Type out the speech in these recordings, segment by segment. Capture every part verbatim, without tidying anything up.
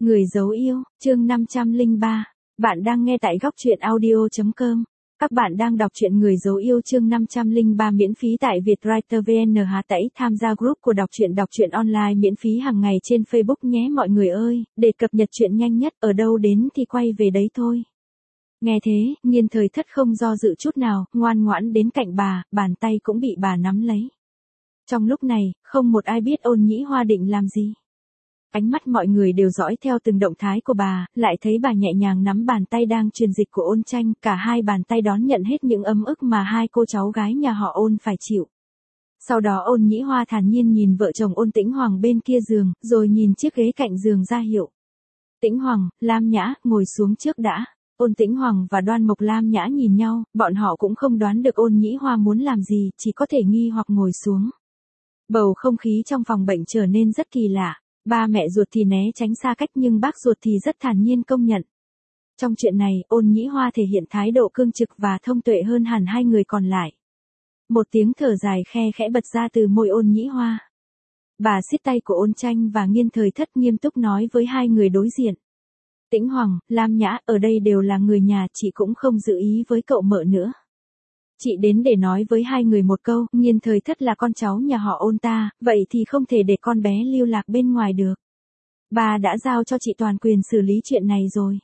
Người dấu yêu, chương năm trăm lẻ ba. Bạn đang nghe tại góc truyện audio chấm com. Các bạn đang đọc truyện Người dấu yêu chương năm trăm lẻ ba miễn phí tại Vietwriter vê en Hà tẩy tham gia group của đọc truyện đọc truyện online miễn phí hàng ngày trên Facebook nhé mọi người ơi, để cập nhật truyện nhanh nhất, ở đâu đến thì quay về đấy thôi. Nghe thế, Nhiên Thời Thất không do dự chút nào, ngoan ngoãn đến cạnh bà, bàn tay cũng bị bà nắm lấy. Trong lúc này, không một ai biết Ôn Nhĩ Hoa định làm gì. Ánh mắt mọi người đều dõi theo từng động thái của bà, lại thấy bà nhẹ nhàng nắm bàn tay đang truyền dịch của Ôn Tranh, cả hai bàn tay đón nhận hết những ấm ức mà hai cô cháu gái nhà họ Ôn phải chịu. Sau đó Ôn Nhĩ Hoa thản nhiên nhìn vợ chồng Ôn Tĩnh Hoàng bên kia giường, rồi nhìn chiếc ghế cạnh giường ra hiệu. Tĩnh Hoàng, Lam Nhã, ngồi xuống trước đã. Ôn Tĩnh Hoàng và Đoan Mộc Lam Nhã nhìn nhau, bọn họ cũng không đoán được Ôn Nhĩ Hoa muốn làm gì, chỉ có thể nghi hoặc ngồi xuống. Bầu không khí trong phòng bệnh trở nên rất kỳ lạ. Ba mẹ ruột thì né tránh xa cách nhưng bác ruột thì rất thản nhiên công nhận. Trong chuyện này, Ôn Nhĩ Hoa thể hiện thái độ cương trực và thông tuệ hơn hẳn hai người còn lại. Một tiếng thở dài khe khẽ bật ra từ môi Ôn Nhĩ Hoa. Bà siết tay của Ôn Tranh và Nhiên Thời Thất nghiêm túc nói với hai người đối diện. Tĩnh Hoàng, Lam Nhã, ở đây đều là người nhà, chị cũng không giữ ý với cậu mợ nữa. Chị đến để nói với hai người một câu, Nhiên Thời Thất là con cháu nhà họ Ôn ta, vậy thì không thể để con bé lưu lạc bên ngoài được. Bà đã giao cho chị toàn quyền xử lý chuyện này rồi.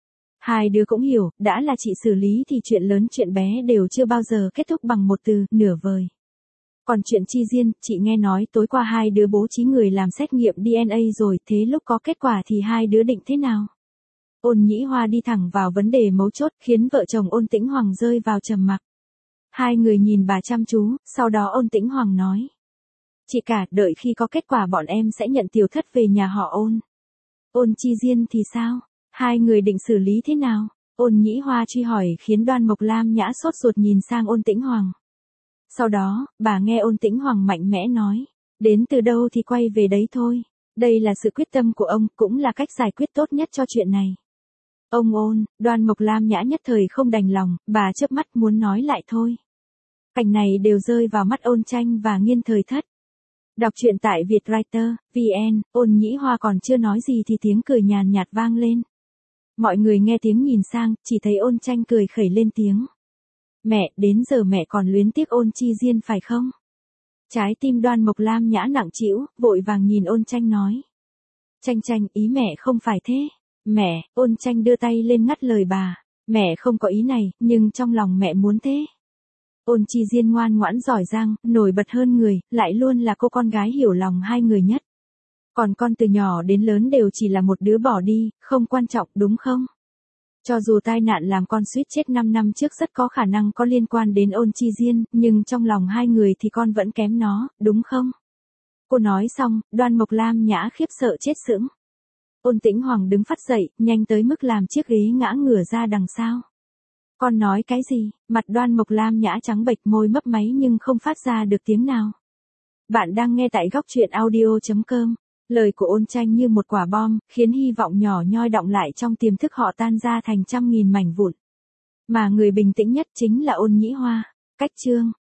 Hai đứa cũng hiểu, đã là chị xử lý thì chuyện lớn chuyện bé đều chưa bao giờ kết thúc bằng một từ, nửa vời. Còn chuyện Chi Diên, chị nghe nói tối qua hai đứa bố trí người làm xét nghiệm đê en a rồi, thế lúc có kết quả thì hai đứa định thế nào? Ôn Nhĩ Hoa đi thẳng vào vấn đề mấu chốt, khiến vợ chồng Ôn Tĩnh Hoàng rơi vào trầm mặc. Hai người nhìn bà chăm chú, sau đó Ôn Tĩnh Hoàng nói. Chị cả, đợi khi có kết quả bọn em sẽ nhận Tiểu Thất về nhà họ Ôn. Ôn Chi Diên thì sao? Hai người định xử lý thế nào? Ôn Nhĩ Hoa truy hỏi khiến Đoan Mộc Lam Nhã sốt ruột nhìn sang Ôn Tĩnh Hoàng. Sau đó, bà nghe Ôn Tĩnh Hoàng mạnh mẽ nói. Đến từ đâu thì quay về đấy thôi. Đây là sự quyết tâm của ông, cũng là cách giải quyết tốt nhất cho chuyện này. Ông Ôn, Đoan Mộc Lam Nhã nhất thời không đành lòng, bà chớp mắt muốn nói lại thôi. Cảnh này đều rơi vào mắt Ôn Tranh và Nhiên Thời Thất. Đọc truyện tại Vietwriter, vê en, Ôn Nhĩ Hoa còn chưa nói gì thì tiếng cười nhàn nhạt vang lên. Mọi người nghe tiếng nhìn sang, chỉ thấy Ôn Tranh cười khẩy lên tiếng. Mẹ, đến giờ mẹ còn luyến tiếc Ôn Chi Diên phải không? Trái tim Đoan Mộc Lam Nhã nặng trĩu, vội vàng nhìn Ôn Tranh nói. Tranh Tranh, ý mẹ không phải thế. Mẹ, Ôn Tranh đưa tay lên ngắt lời bà. Mẹ không có ý này, nhưng trong lòng mẹ muốn thế. Ôn Chi Diên ngoan ngoãn giỏi giang, nổi bật hơn người, lại luôn là cô con gái hiểu lòng hai người nhất. Còn con từ nhỏ đến lớn đều chỉ là một đứa bỏ đi, không quan trọng đúng không? Cho dù tai nạn làm con suýt chết năm năm trước rất có khả năng có liên quan đến Ôn Chi Diên, nhưng trong lòng hai người thì con vẫn kém nó, đúng không? Cô nói xong, Đoan Mộc Lam Nhã khiếp sợ chết sững. Ôn Tĩnh Hoàng đứng phắt dậy, nhanh tới mức làm chiếc ghế ngã ngửa ra đằng sau. Con nói cái gì? Mặt Đoan Mộc Lam Nhã trắng bệch, môi mấp máy nhưng không phát ra được tiếng nào. Bạn đang nghe tại góc truyện audio chấm com. Lời của Ôn Tranh như một quả bom, khiến hy vọng nhỏ nhoi đọng lại trong tiềm thức họ tan ra thành trăm nghìn mảnh vụn. Mà người bình tĩnh nhất chính là Ôn Nhĩ Hoa. Cách chương.